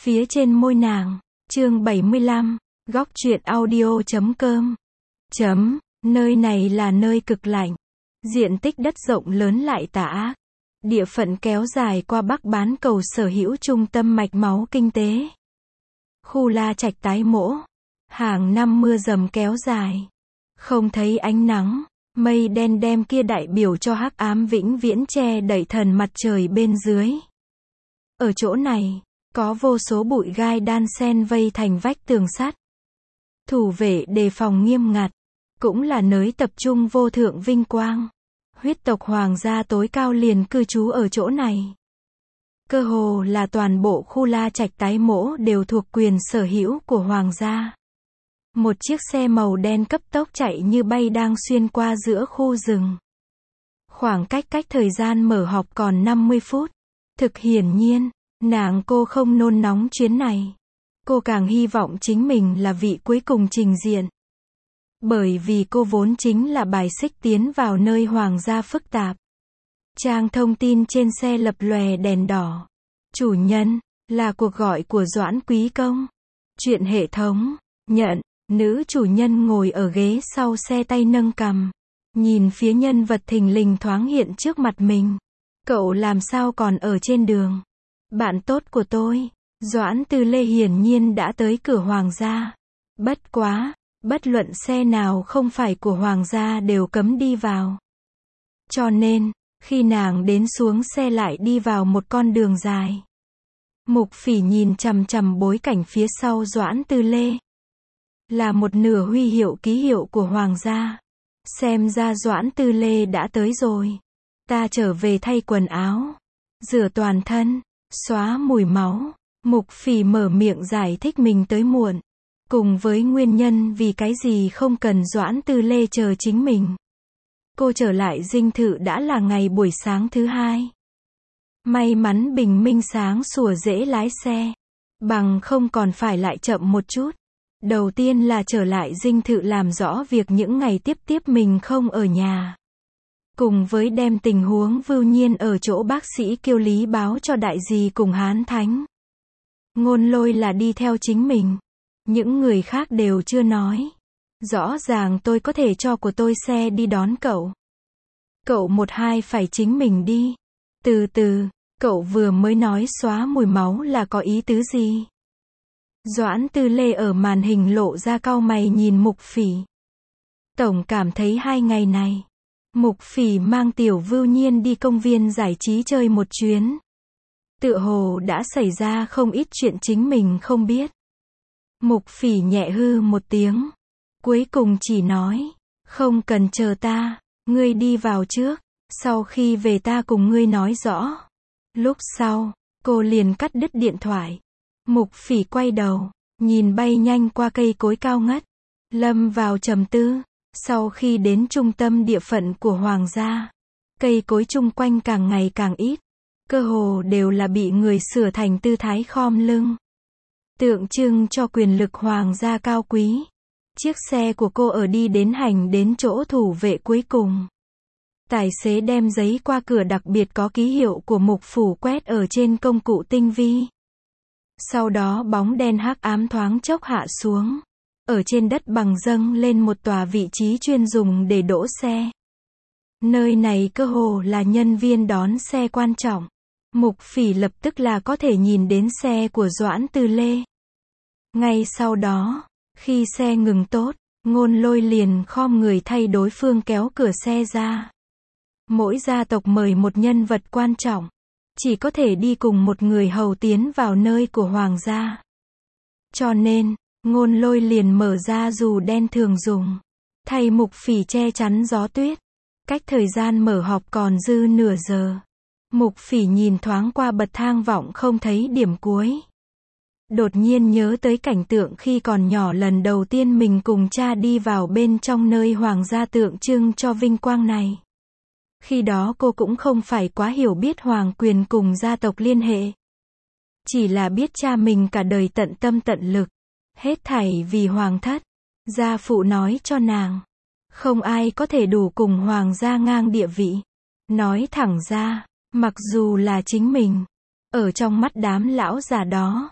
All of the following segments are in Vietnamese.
phía trên môi nàng. Chương 75, góc truyện audio.com. Nơi này là nơi cực lạnh. Diện tích đất rộng lớn lại tà ác. Địa phận kéo dài qua Bắc Bán Cầu sở hữu trung tâm mạch máu kinh tế. Khu La Trạch tái mỗ. Hàng năm mưa dầm kéo dài. Không thấy ánh nắng, mây đen đem kia đại biểu cho hắc ám vĩnh viễn che đậy thần mặt trời bên dưới. Ở chỗ này, có vô số bụi gai đan xen vây thành vách tường sắt. Thủ vệ đề phòng nghiêm ngặt, cũng là nơi tập trung vô thượng vinh quang. Huyết tộc hoàng gia tối cao liền cư trú ở chỗ này. Cơ hồ là toàn bộ khu La Trạch tái mỗ đều thuộc quyền sở hữu của hoàng gia. Một chiếc xe màu đen cấp tốc chạy như bay đang xuyên qua giữa khu rừng. Khoảng cách thời gian mở họp còn 50 phút. Thực hiển nhiên, cô không nôn nóng chuyến này. Cô càng hy vọng chính mình là vị cuối cùng trình diện. Bởi vì cô vốn chính là bài xích tiến vào nơi hoàng gia phức tạp. Trang thông tin trên xe lập lòe đèn đỏ. Chủ nhân, là cuộc gọi của Doãn Quý Công. Chuyện hệ thống, nhận. Nữ chủ nhân ngồi ở ghế sau xe tay nâng cằm. Nhìn phía nhân vật thình lình thoáng hiện trước mặt mình. Cậu làm sao còn ở trên đường? Bạn tốt của tôi, Doãn Tư Lê hiển nhiên đã tới cửa hoàng gia. Bất quá, bất luận xe nào không phải của hoàng gia đều cấm đi vào. Cho nên, khi nàng đến xuống xe lại đi vào một con đường dài. Mục Phỉ nhìn chằm chằm bối cảnh phía sau Doãn Tư Lê. Là một nửa huy hiệu ký hiệu của hoàng gia. Xem ra Doãn Tư Lê đã tới rồi. Ta trở về thay quần áo, rửa toàn thân, xóa mùi máu. Mục Phỉ mở miệng giải thích mình tới muộn, cùng với nguyên nhân vì cái gì không cần Doãn Tư Lê chờ chính mình. Cô trở lại dinh thự đã là ngày buổi sáng thứ hai. May mắn bình minh sáng sủa dễ lái xe, bằng không còn phải lại chậm một chút. Đầu tiên là trở lại dinh thự làm rõ việc những ngày tiếp mình không ở nhà. Cùng với đem tình huống Vưu Nhiên ở chỗ bác sĩ Kiêu Lý báo cho đại dì cùng Hán Thánh. Ngôn Lôi là đi theo chính mình. Những người khác đều chưa nói. Rõ ràng tôi có thể cho của tôi xe đi đón cậu. Cậu một hai phải chính mình đi. Từ từ, cậu vừa mới nói xóa mùi máu là có ý tứ gì? Doãn Tư Lê ở màn hình lộ ra cau mày nhìn Mục Phỉ. Tổng cảm thấy 2 ngày này, Mục Phỉ mang Tiểu Vưu Nhiên đi công viên giải trí chơi một chuyến. Tựa hồ đã xảy ra không ít chuyện chính mình không biết. Mục Phỉ nhẹ hư một tiếng. Cuối cùng chỉ nói, không cần chờ ta, ngươi đi vào trước, sau khi về ta cùng ngươi nói rõ. Lúc sau, cô liền cắt đứt điện thoại. Mục Phỉ quay đầu, nhìn bay nhanh qua cây cối cao ngất, lâm vào trầm tư. Sau khi đến trung tâm địa phận của hoàng gia, cây cối chung quanh càng ngày càng ít, cơ hồ đều là bị người sửa thành tư thái khom lưng, tượng trưng cho quyền lực hoàng gia cao quý. Chiếc xe của cô ở đi đến hành đến chỗ thủ vệ cuối cùng. Tài xế đem giấy qua cửa đặc biệt có ký hiệu của Mục Phủ quét ở trên công cụ tinh vi. Sau đó bóng đen hắc ám thoáng chốc hạ xuống. Ở trên đất bằng dâng lên một tòa vị trí chuyên dùng để đỗ xe. Nơi này cơ hồ là nhân viên đón xe quan trọng. Mục Phỉ lập tức là có thể nhìn đến xe của Doãn Tư Lê. Ngay sau đó, khi xe ngừng tốt, Ngôn Lôi liền khom người thay đối phương kéo cửa xe ra. Mỗi gia tộc mời một nhân vật quan trọng, chỉ có thể đi cùng một người hầu tiến vào nơi của hoàng gia. Cho nên, Ngôn Lôi liền mở ra dù đen thường dùng, thay Mục Phỉ che chắn gió tuyết. Cách thời gian mở họp còn dư nửa giờ. Mục Phỉ nhìn thoáng qua bậc thang vọng không thấy điểm cuối. Đột nhiên nhớ tới cảnh tượng khi còn nhỏ lần đầu tiên mình cùng cha đi vào bên trong nơi hoàng gia tượng trưng cho vinh quang này. Khi đó cô cũng không phải quá hiểu biết hoàng quyền cùng gia tộc liên hệ. Chỉ là biết cha mình cả đời tận tâm tận lực, hết thảy vì hoàng thất. Gia phụ nói cho nàng, không ai có thể đủ cùng hoàng gia ngang địa vị. Nói thẳng ra, mặc dù là chính mình, ở trong mắt đám lão già đó,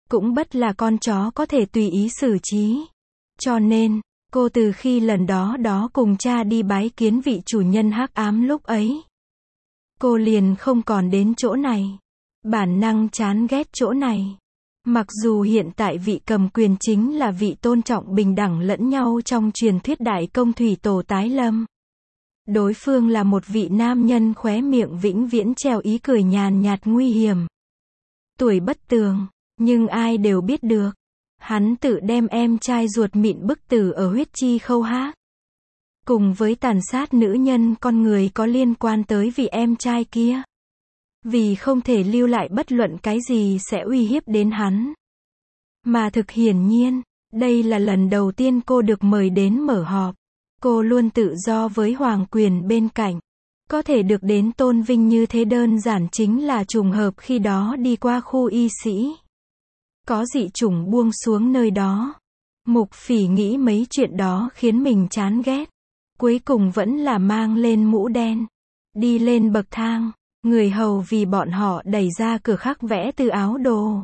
cũng bất là con chó có thể tùy ý xử trí. Cho nên, cô từ khi lần đó cùng cha đi bái kiến vị chủ nhân hắc ám lúc ấy, cô liền không còn đến chỗ này. Bản năng chán ghét chỗ này. Mặc dù hiện tại vị cầm quyền chính là vị tôn trọng bình đẳng lẫn nhau trong truyền thuyết Đại Công Thủy Tổ tái lâm. Đối phương là một vị nam nhân khóe miệng vĩnh viễn treo ý cười nhàn nhạt nguy hiểm. Tuổi bất tường, nhưng ai đều biết được. Hắn tự đem em trai ruột mịn bức tử ở huyết chi khâu hát. Cùng với tàn sát nữ nhân con người có liên quan tới vị em trai kia. Vì không thể lưu lại bất luận cái gì sẽ uy hiếp đến hắn. Mà thực hiển nhiên, đây là lần đầu tiên cô được mời đến mở họp. Cô luôn tự do với hoàng quyền bên cạnh. Có thể được đến tôn vinh như thế đơn giản chính là trùng hợp khi đó đi qua khu y sĩ. Có dị chủng buông xuống nơi đó. Mục Phỉ nghĩ mấy chuyện đó khiến mình chán ghét. Cuối cùng vẫn là mang lên mũ đen. Đi lên bậc thang. Người hầu vì bọn họ đẩy ra cửa khắc vẽ từ áo đồ.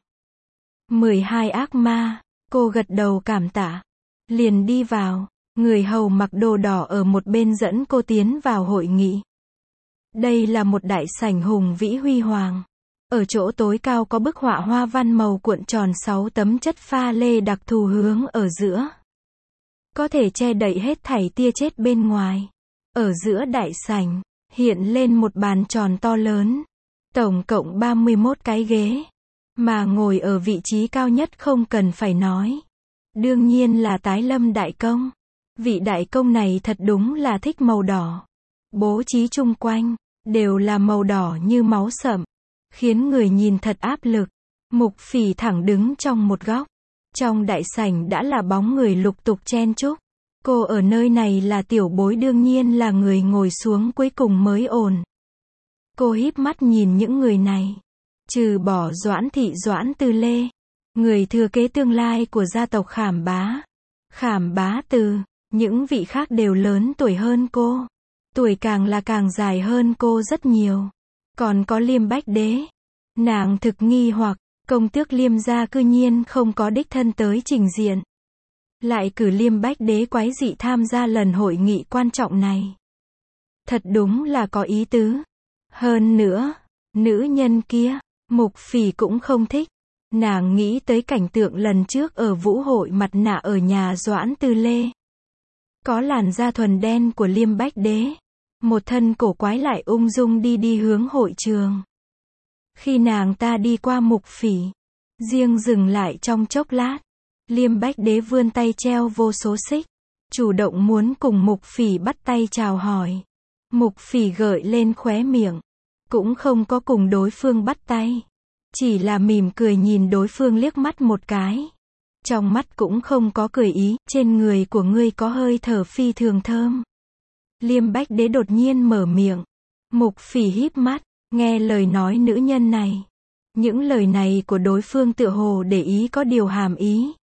12 ác ma. Cô gật đầu cảm tạ. Liền đi vào. Người hầu mặc đồ đỏ ở một bên dẫn cô tiến vào hội nghị. Đây là một đại sảnh hùng vĩ huy hoàng. Ở chỗ tối cao có bức họa hoa văn màu cuộn tròn 6 tấm chất pha lê đặc thù hướng ở giữa. Có thể che đậy hết thảy tia chết bên ngoài. Ở giữa đại sảnh, hiện lên một bàn tròn to lớn. Tổng cộng 31 cái ghế. Mà ngồi ở vị trí cao nhất không cần phải nói. Đương nhiên là tái lâm đại công. Vị đại công này thật đúng là thích màu đỏ. Bố trí chung quanh, đều là màu đỏ như máu sậm. Khiến người nhìn thật áp lực. Mục Phỉ thẳng đứng trong một góc. Trong đại sảnh đã là bóng người lục tục chen chúc. Cô ở nơi này là tiểu bối đương nhiên là người ngồi xuống cuối cùng mới ổn. Cô híp mắt nhìn những người này. Trừ bỏ Doãn Thị Doãn Tư Lê. Người thừa kế tương lai của gia tộc Khảm Bá. Khảm Bá Từ. Những vị khác đều lớn tuổi hơn cô. Tuổi càng là càng dài hơn cô rất nhiều. Còn có Liêm Bách Đế. Nàng thực nghi hoặc, công tước Liêm gia cư nhiên không có đích thân tới trình diện. Lại cử Liêm Bách Đế quái dị tham gia lần hội nghị quan trọng này. Thật đúng là có ý tứ. Hơn nữa, nữ nhân kia, Mục Phỉ cũng không thích. Nàng nghĩ tới cảnh tượng lần trước ở vũ hội mặt nạ ở nhà Doãn Tư Lê. Có làn da thuần đen của Liêm Bách Đế. Một thân cổ quái lại ung dung đi hướng hội trường. Khi nàng ta đi qua Mục Phỉ, riêng dừng lại trong chốc lát. Liêm Bách Đế vươn tay treo vô số xích. Chủ động muốn cùng Mục Phỉ bắt tay chào hỏi. Mục Phỉ gợi lên khóe miệng. Cũng không có cùng đối phương bắt tay. Chỉ là mỉm cười nhìn đối phương liếc mắt một cái. Trong mắt cũng không có cười ý, trên người của ngươi có hơi thở phi thường thơm. Liêm Bách Đế đột nhiên mở miệng. Mục Phỉ híp mắt, nghe lời nói nữ nhân này. Những lời này của đối phương tựa hồ để ý có điều hàm ý.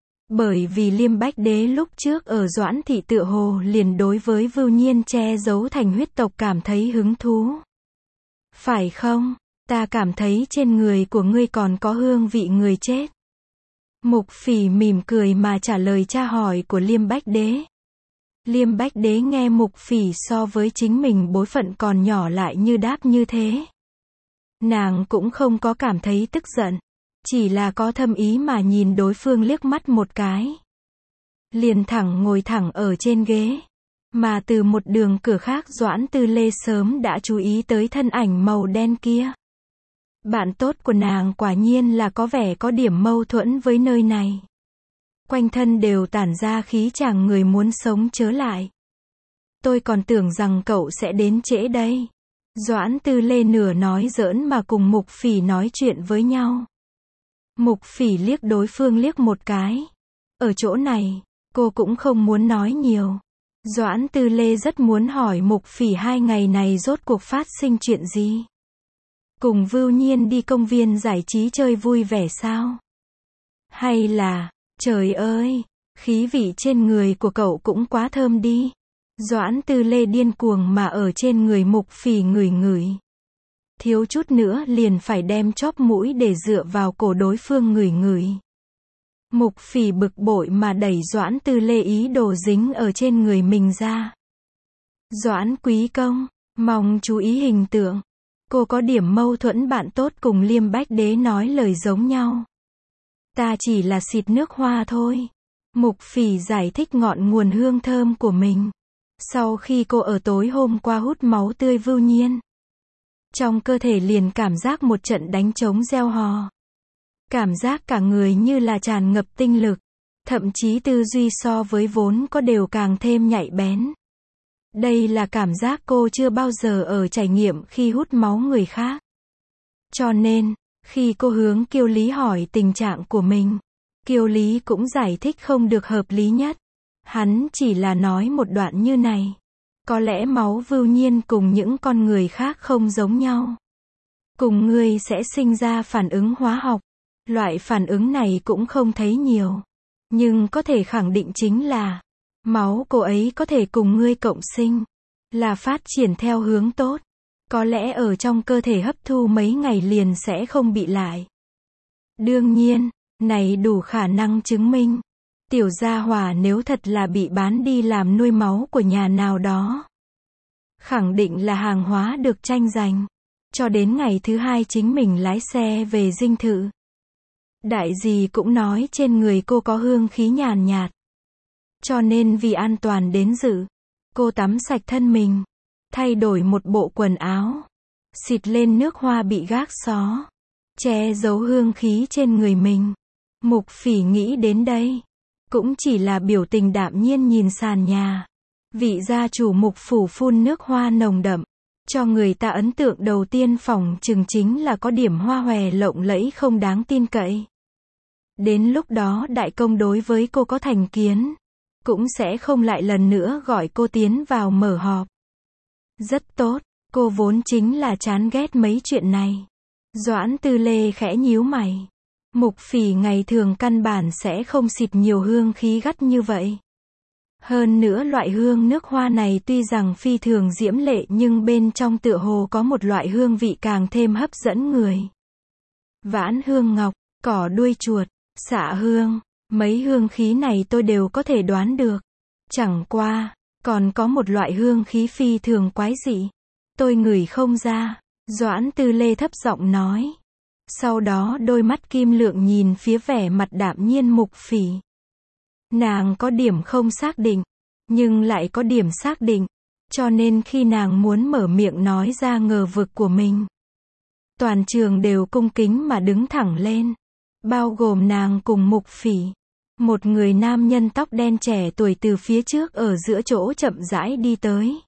Bởi vì Liêm Bách Đế lúc trước ở Doãn Thị tựa hồ liền đối với Vưu Nhiên che giấu thành huyết tộc cảm thấy hứng thú. Phải không? Ta cảm thấy trên người của ngươi còn có hương vị người chết. Mục Phỉ mỉm cười mà trả lời tra hỏi của Liêm Bách Đế. Liêm Bách Đế nghe Mục Phỉ so với chính mình bối phận còn nhỏ lại như đáp như thế. Nàng cũng không có cảm thấy tức giận. Chỉ là có thâm ý mà nhìn đối phương liếc mắt một cái. Liền thẳng ngồi thẳng ở trên ghế. Mà từ một đường cửa khác Doãn Tư Lê sớm đã chú ý tới thân ảnh màu đen kia. Bạn tốt của nàng quả nhiên là có vẻ có điểm mâu thuẫn với nơi này. Quanh thân đều tản ra khí chàng người muốn sống chớ lại. Tôi còn tưởng rằng cậu sẽ đến trễ đây. Doãn Tư Lê nửa nói giỡn mà cùng Mục Phỉ nói chuyện với nhau. Mục Phỉ liếc đối phương liếc một cái. Ở chỗ này, cô cũng không muốn nói nhiều. Doãn Tư Lê rất muốn hỏi Mục Phỉ 2 ngày này rốt cuộc phát sinh chuyện gì. Cùng Vưu Nhiên đi công viên giải trí chơi vui vẻ sao? Hay là, trời ơi, khí vị trên người của cậu cũng quá thơm đi. Doãn Tư Lê điên cuồng mà ở trên người Mục Phỉ ngửi ngửi. thiếu chút nữa liền phải đem chóp mũi để dựa vào cổ đối phương ngửi ngửi. Mục Phỉ bực bội mà đẩy Doãn Tư Lê ý đồ dính ở trên người mình ra. Doãn quý công, mong chú ý hình tượng. Cô có điểm mâu thuẫn bạn tốt cùng Liêm Bách Đế nói lời giống nhau. Ta chỉ là xịt nước hoa thôi. Mục Phỉ giải thích ngọn nguồn hương thơm của mình. Sau khi cô ở tối hôm qua hút máu tươi Vưu Nhiên, trong cơ thể liền cảm giác một trận đánh trống reo hò. Cảm giác cả người như là tràn ngập tinh lực. Thậm chí tư duy so với vốn có đều càng thêm nhạy bén. Đây là cảm giác cô chưa bao giờ ở trải nghiệm khi hút máu người khác. Cho nên, khi cô hướng Kiêu Lý hỏi tình trạng của mình, Kiêu Lý cũng giải thích không được hợp lý nhất. Hắn chỉ là nói một đoạn như này. Có lẽ máu Vưu Nhiên cùng những con người khác không giống nhau. Cùng ngươi sẽ sinh ra phản ứng hóa học. Loại phản ứng này cũng không thấy nhiều. Nhưng có thể khẳng định chính là máu cô ấy có thể cùng ngươi cộng sinh, là phát triển theo hướng tốt. Có lẽ ở trong cơ thể hấp thu mấy ngày liền sẽ không bị lại. Đương nhiên, này đủ khả năng chứng minh. Tiểu gia hỏa nếu thật là bị bán đi làm nuôi máu của nhà nào đó, khẳng định là hàng hóa được tranh giành. Cho đến ngày thứ hai chính mình lái xe về dinh thự. Đại dì cũng nói trên người cô có hương khí nhàn nhạt. Cho nên vì an toàn đến dự, cô tắm sạch thân mình, thay đổi một bộ quần áo, xịt lên nước hoa bị gác xó, che giấu hương khí trên người mình. Mục Phỉ nghĩ đến đây, cũng chỉ là biểu tình đạm nhiên nhìn sàn nhà. Vị gia chủ Mục phủ phun nước hoa nồng đậm, cho người ta ấn tượng đầu tiên phỏng chừng chính là có điểm hoa hòe lộng lẫy không đáng tin cậy. Đến lúc đó đại công đối với cô có thành kiến, cũng sẽ không lại lần nữa gọi cô tiến vào mở họp. Rất tốt, cô vốn chính là chán ghét mấy chuyện này. Doãn Tư Lê khẽ nhíu mày. Mục Phỉ ngày thường căn bản sẽ không xịt nhiều hương khí gắt như vậy. Hơn nữa loại hương nước hoa này tuy rằng phi thường diễm lệ nhưng bên trong tựa hồ có một loại hương vị càng thêm hấp dẫn người. Vãn hương ngọc, cỏ đuôi chuột, xạ hương, mấy hương khí này tôi đều có thể đoán được. Chẳng qua, còn có một loại hương khí phi thường quái dị. Tôi ngửi không ra, Doãn Tư Lê thấp giọng nói. Sau đó đôi mắt kim lượng nhìn phía vẻ mặt đạm nhiên Mục Phỉ. Nàng có điểm không xác định, nhưng lại có điểm xác định. Cho nên khi nàng muốn mở miệng nói ra ngờ vực của mình, toàn trường đều cung kính mà đứng thẳng lên. Bao gồm nàng cùng Mục Phỉ. Một người nam nhân tóc đen trẻ tuổi từ phía trước ở giữa chỗ chậm rãi đi tới.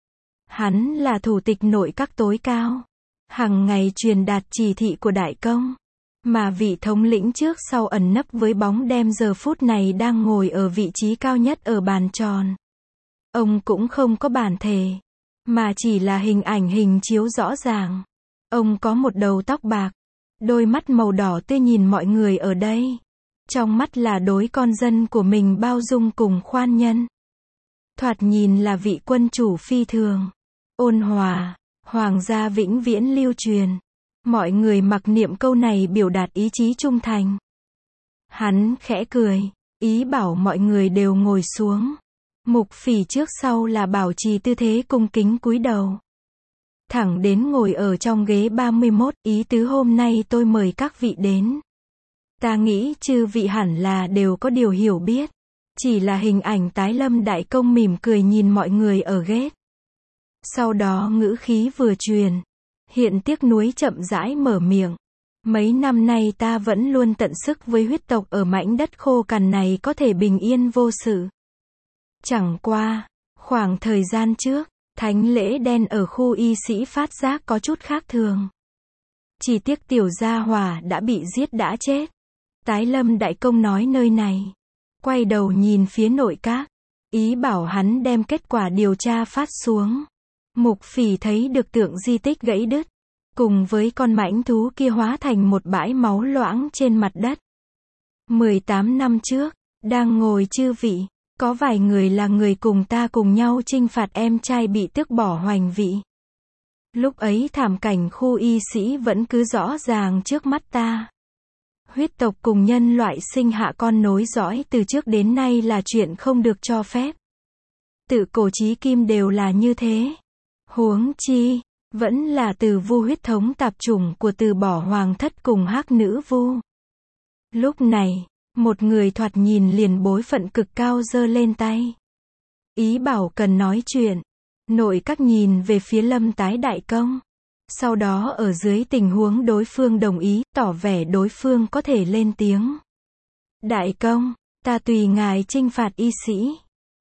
Hắn là thủ tịch nội các tối cao, hằng ngày truyền đạt chỉ thị của đại công. Mà vị thống lĩnh trước sau ẩn nấp với bóng đêm giờ phút này đang ngồi ở vị trí cao nhất ở bàn tròn. Ông cũng không có bản thể, mà chỉ là hình ảnh hình chiếu rõ ràng. Ông có một đầu tóc bạc, đôi mắt màu đỏ tươi nhìn mọi người ở đây. Trong mắt là đối con dân của mình bao dung cùng khoan nhân. Thoạt nhìn là vị quân chủ phi thường, ôn hòa, hoàng gia vĩnh viễn lưu truyền. Mọi người mặc niệm câu này biểu đạt ý chí trung thành. Hắn khẽ cười, ý bảo mọi người đều ngồi xuống. Mục Phỉ trước sau là bảo trì tư thế cung kính cúi đầu. Thẳng đến ngồi ở trong ghế 31, ý tứ hôm nay tôi mời các vị đến. Ta nghĩ chư vị hẳn là đều có điều hiểu biết. Chỉ là hình ảnh tái lâm đại công mỉm cười nhìn mọi người ở ghét. Sau đó ngữ khí vừa truyền. Hiện tiếc nuối chậm rãi mở miệng. Mấy năm nay ta vẫn luôn tận sức với huyết tộc ở mảnh đất khô cằn này có thể bình yên vô sự. Chẳng qua, khoảng thời gian trước, thánh lễ đen ở khu y sĩ phát giác có chút khác thường. Chỉ tiếc tiểu gia hỏa đã bị giết đã chết. Tái lâm đại công nói nơi này. Quay đầu nhìn phía nội các. Ý bảo hắn đem kết quả điều tra phát xuống. Mục Phỉ thấy được tượng di tích gãy đứt. Cùng với con mãnh thú kia hóa thành một bãi máu loãng trên mặt đất. 18 năm trước, đang ngồi chư vị. Có vài người là người cùng ta cùng nhau chinh phạt em trai bị tước bỏ hoành vị. Lúc ấy thảm cảnh khu y sĩ vẫn cứ rõ ràng trước mắt ta. Huyết tộc cùng nhân loại sinh hạ con nối dõi từ trước đến nay là chuyện không được cho phép. Tự cổ chí kim đều là như thế. Huống chi, vẫn là từ vu huyết thống tạp chủng của từ bỏ hoàng thất cùng hắc nữ vu. Lúc này, một người thoạt nhìn liền bối phận cực cao giơ lên tay. Ý bảo cần nói chuyện. Nội các nhìn về phía Lâm Tái đại công. Sau đó ở dưới tình huống đối phương đồng ý, tỏ vẻ đối phương có thể lên tiếng. Đại công, ta tùy ngài trinh phạt y sĩ.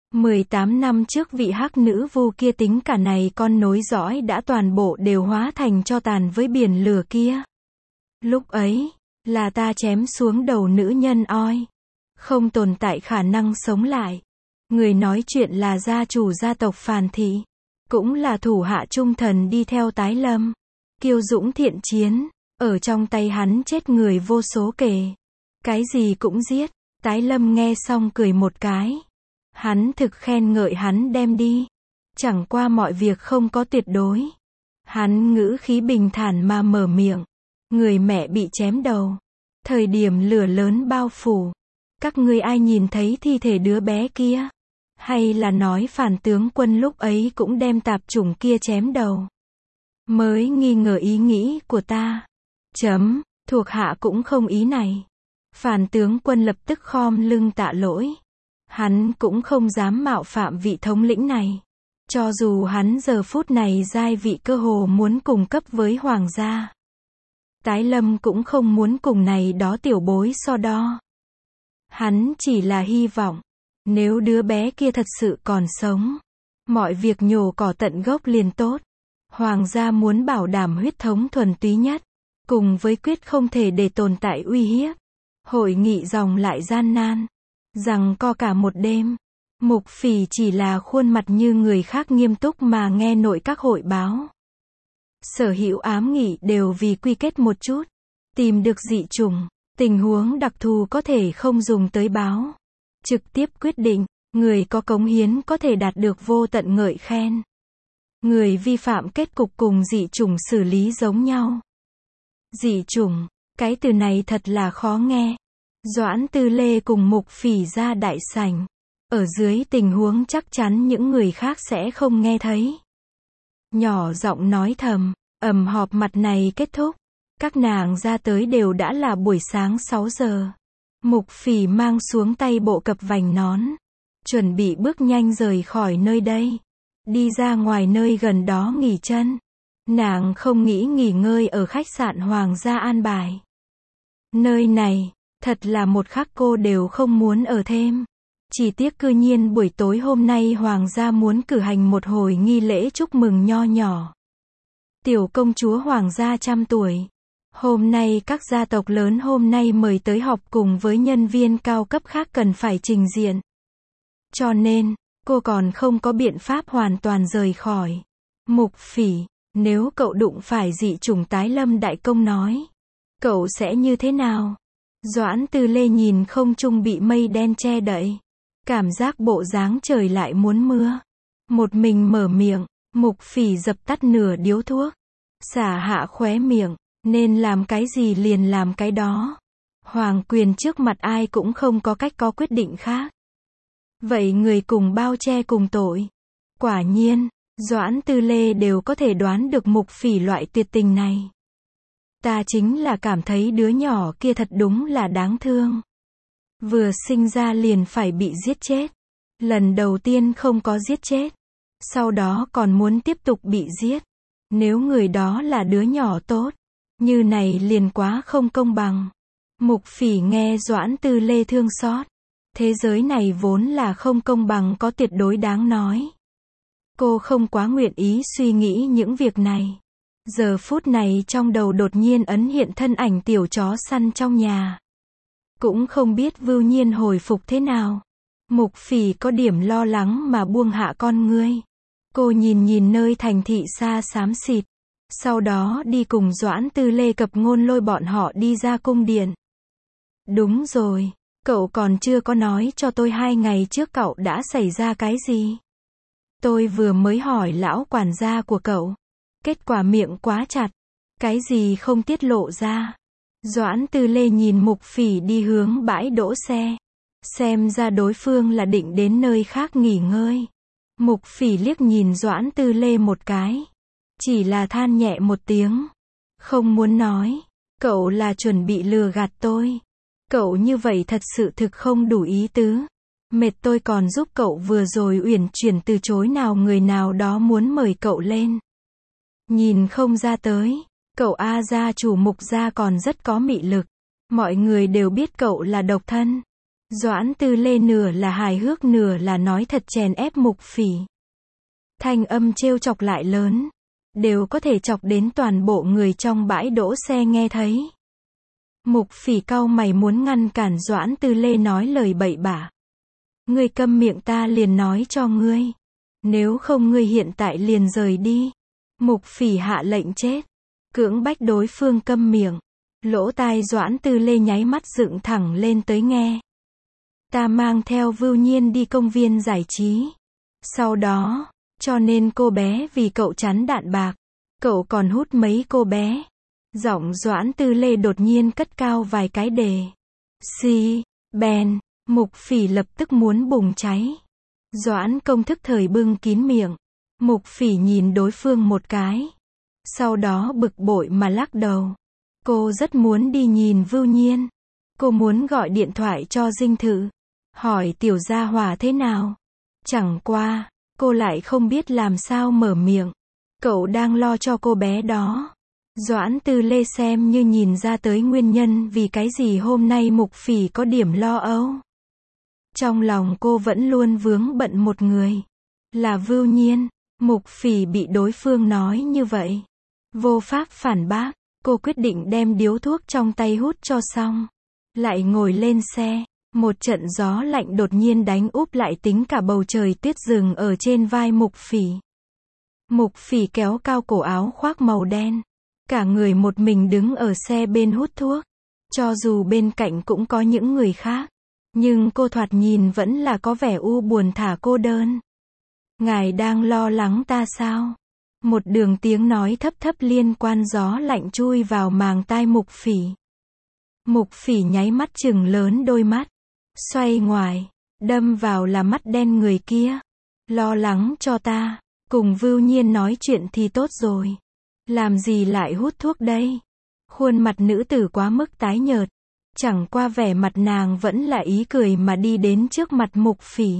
18 năm trước vị hắc nữ vu kia tính cả này con nối dõi đã toàn bộ đều hóa thành tro tàn với biển lửa kia. Lúc ấy, là ta chém xuống đầu nữ nhân oi. Không tồn tại khả năng sống lại. Người nói chuyện là gia chủ gia tộc Phàn Thị. Cũng là thủ hạ trung thần đi theo Tái Lâm. Kiêu dũng thiện chiến. Ở trong tay hắn chết người vô số kể. Cái gì cũng giết. Tái Lâm nghe xong cười một cái. Hắn thực khen ngợi hắn đem đi. Chẳng qua mọi việc không có tuyệt đối. Hắn ngữ khí bình thản mà mở miệng. Người mẹ bị chém đầu. Thời điểm lửa lớn bao phủ. Các ngươi ai nhìn thấy thi thể đứa bé kia? Hay là nói Phàn tướng quân lúc ấy cũng đem tạp chủng kia chém đầu? Mới nghi ngờ ý nghĩ của ta. Thuộc hạ cũng không ý này. Phàn tướng quân lập tức khom lưng tạ lỗi. Hắn cũng không dám mạo phạm vị thống lĩnh này. Cho dù hắn giờ phút này giai vị cơ hồ muốn cùng cấp với hoàng gia. Tái Lâm cũng không muốn cùng này đó tiểu bối so đo. Hắn chỉ là hy vọng. Nếu đứa bé kia thật sự còn sống. Mọi việc nhổ cỏ tận gốc liền tốt. Hoàng gia muốn bảo đảm huyết thống thuần túy nhất. Cùng với quyết không thể để tồn tại uy hiếp. Hội nghị dòng lại gian nan. Rằng co cả một đêm. Mục Phỉ chỉ là khuôn mặt như người khác nghiêm túc mà nghe nội các hội báo. Sở hữu ám nghị đều vì quy kết một chút. Tìm được dị chủng. Tình huống đặc thù có thể không dùng tới báo. Trực tiếp quyết định. Người có cống hiến có thể đạt được vô tận ngợi khen. Người vi phạm kết cục cùng dị chủng xử lý giống nhau. Dị chủng. Cái từ này thật là khó nghe. Doãn Tư Lê cùng Mục Phỉ ra đại sảnh. Ở dưới tình huống chắc chắn những người khác sẽ không nghe thấy. Nhỏ giọng nói thầm. Họp mặt này kết thúc. Các nàng ra tới đều đã là buổi sáng 6 giờ. Mục Phỉ mang xuống tay bộ cặp vành nón. Chuẩn bị bước nhanh rời khỏi nơi đây. Đi ra ngoài nơi gần đó nghỉ chân. Nàng không nghĩ nghỉ ngơi ở khách sạn Hoàng gia an bài. Nơi này, thật là một khắc cô đều không muốn ở thêm. Chỉ tiếc cư nhiên buổi tối hôm nay Hoàng gia muốn cử hành một hồi nghi lễ chúc mừng nho nhỏ. Tiểu công chúa Hoàng gia 100 tuổi. Hôm nay các gia tộc lớn hôm nay mời tới họp cùng với nhân viên cao cấp khác cần phải trình diện. Cho nên, cô còn không có biện pháp hoàn toàn rời khỏi. Mục Phỉ, nếu cậu đụng phải dị chủng Tái Lâm đại công nói, cậu sẽ như thế nào? Doãn Tư Lê nhìn không trung bị mây đen che đậy. Cảm giác bộ dáng trời lại muốn mưa. Một mình mở miệng, Mục Phỉ dập tắt nửa điếu thuốc. Xả hạ khóe miệng, nên làm cái gì liền làm cái đó. Hoàng quyền trước mặt ai cũng không có cách có quyết định khác. Vậy người cùng bao che cùng tội. Quả nhiên, Doãn Tư Lê đều có thể đoán được Mục Phỉ loại tuyệt tình này. Ta chính là cảm thấy đứa nhỏ kia thật đúng là đáng thương. Vừa sinh ra liền phải bị giết chết. Lần đầu tiên không có giết chết. Sau đó còn muốn tiếp tục bị giết. Nếu người đó là đứa nhỏ tốt. Như này liền quá không công bằng. Mục Phỉ nghe Doãn Tư Lê thương xót. Thế giới này vốn là không công bằng có tuyệt đối đáng nói. Cô không quá nguyện ý suy nghĩ những việc này. Giờ phút này trong đầu đột nhiên ấn hiện thân ảnh tiểu chó săn trong nhà. Cũng không biết Vưu Nhiên hồi phục thế nào. Mục Phỉ có điểm lo lắng mà buông hạ con ngươi. Cô nhìn nơi thành thị xa xám xịt. Sau đó đi cùng Doãn Tư Lê cập ngôn lôi bọn họ đi ra cung điện. Đúng rồi, cậu còn chưa có nói cho tôi 2 ngày trước cậu đã xảy ra cái gì. Tôi vừa mới hỏi lão quản gia của cậu. Kết quả miệng quá chặt. Cái gì không tiết lộ ra. Doãn Tư Lê nhìn Mục Phỉ đi hướng bãi đỗ xe. Xem ra đối phương là định đến nơi khác nghỉ ngơi. Mục Phỉ liếc nhìn Doãn Tư Lê một cái. Chỉ là than nhẹ một tiếng. Không muốn nói. Cậu là chuẩn bị lừa gạt tôi. Cậu như vậy thật sự thực không đủ ý tứ. Mệt tôi còn giúp cậu vừa rồi uyển chuyển từ chối nào người nào đó muốn mời cậu lên. Nhìn không ra tới. Cậu A gia chủ Mục gia còn rất có mị lực. Mọi người đều biết cậu là độc thân. Doãn Tư Lê nửa là hài hước nửa là nói thật chèn ép Mục Phỉ. Thanh âm trêu chọc lại lớn. Đều có thể chọc đến toàn bộ người trong bãi đỗ xe nghe thấy. Mục Phỉ cau mày muốn ngăn cản Doãn Tư Lê nói lời bậy bạ. Ngươi câm miệng ta liền nói cho ngươi. Nếu không ngươi hiện tại liền rời đi. Mục Phỉ hạ lệnh chết. Cưỡng bách đối phương câm miệng. Lỗ tai Doãn Tư Lê nháy mắt dựng thẳng lên tới nghe. Ta mang theo Vưu Nhiên đi công viên giải trí. Sau đó, cho nên cô bé vì cậu chắn đạn bạc. Cậu còn hút mấy cô bé. Giọng Doãn Tư Lê đột nhiên cất cao vài cái đề. Ben, Mục Phỉ lập tức muốn bùng cháy. Doãn công thức thời bưng kín miệng. Mục Phỉ nhìn đối phương một cái. Sau đó bực bội mà lắc đầu. Cô rất muốn đi nhìn Vưu Nhiên. Cô muốn gọi điện thoại cho dinh thự. Hỏi tiểu gia hỏa thế nào. Chẳng qua, cô lại không biết làm sao mở miệng. Cậu đang lo cho cô bé đó. Doãn Tư Lê xem như nhìn ra tới nguyên nhân vì cái gì hôm nay Mục Phỉ có điểm lo âu. Trong lòng cô vẫn luôn vướng bận một người. Là Vưu Nhiên. Mục Phỉ bị đối phương nói như vậy. Vô pháp phản bác. Cô quyết định đem điếu thuốc trong tay hút cho xong. Lại ngồi lên xe. Một trận gió lạnh đột nhiên đánh úp lại tính cả bầu trời tuyết rừng ở trên vai Mục Phỉ. Mục Phỉ kéo cao cổ áo khoác màu đen. Cả người một mình đứng ở xe bên hút thuốc. Cho dù bên cạnh cũng có những người khác. Nhưng cô thoạt nhìn vẫn là có vẻ u buồn thả cô đơn. Ngài đang lo lắng ta sao? Một đường tiếng nói thấp thấp liên quan gió lạnh chui vào màng tai Mục Phỉ. Mục Phỉ nháy mắt trừng lớn đôi mắt. Xoay ngoài. Đâm vào là mắt đen người kia. Lo lắng cho ta. Cùng Vưu Nhiên nói chuyện thì tốt rồi. Làm gì lại hút thuốc đây? Khuôn mặt nữ tử quá mức tái nhợt. Chẳng qua vẻ mặt nàng vẫn là ý cười mà đi đến trước mặt Mục Phỉ.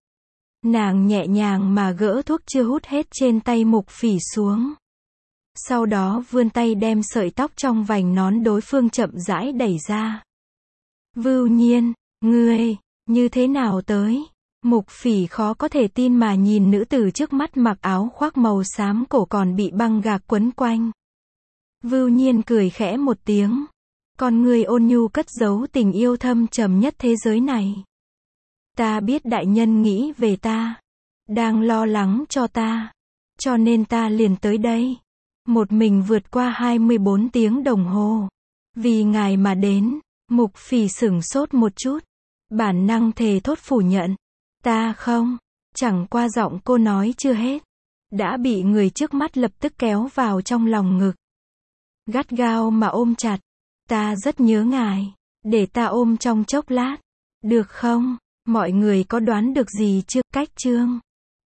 Nàng nhẹ nhàng mà gỡ thuốc chưa hút hết trên tay Mục Phỉ xuống. Sau đó vươn tay đem sợi tóc trong vành nón đối phương chậm rãi đẩy ra. Vưu Nhiên, ngươi, như thế nào tới? Mục Phỉ khó có thể tin mà nhìn nữ tử trước mắt mặc áo khoác màu xám cổ còn bị băng gạc quấn quanh. Vưu Nhiên cười khẽ một tiếng. Con người ôn nhu cất giấu tình yêu thâm trầm nhất thế giới này. Ta biết đại nhân nghĩ về ta. Đang lo lắng cho ta. Cho nên ta liền tới đây. Một mình vượt qua 24 tiếng đồng hồ. Vì ngài mà đến. Mục Phỉ sửng sốt một chút. Bản năng thề thốt phủ nhận. Ta không. Chẳng qua giọng cô nói chưa hết. Đã bị người trước mắt lập tức kéo vào trong lòng ngực. Gắt gao mà ôm chặt. Ta rất nhớ ngài. Để ta ôm trong chốc lát. Được không? Mọi người có đoán được gì chưa? Cách chương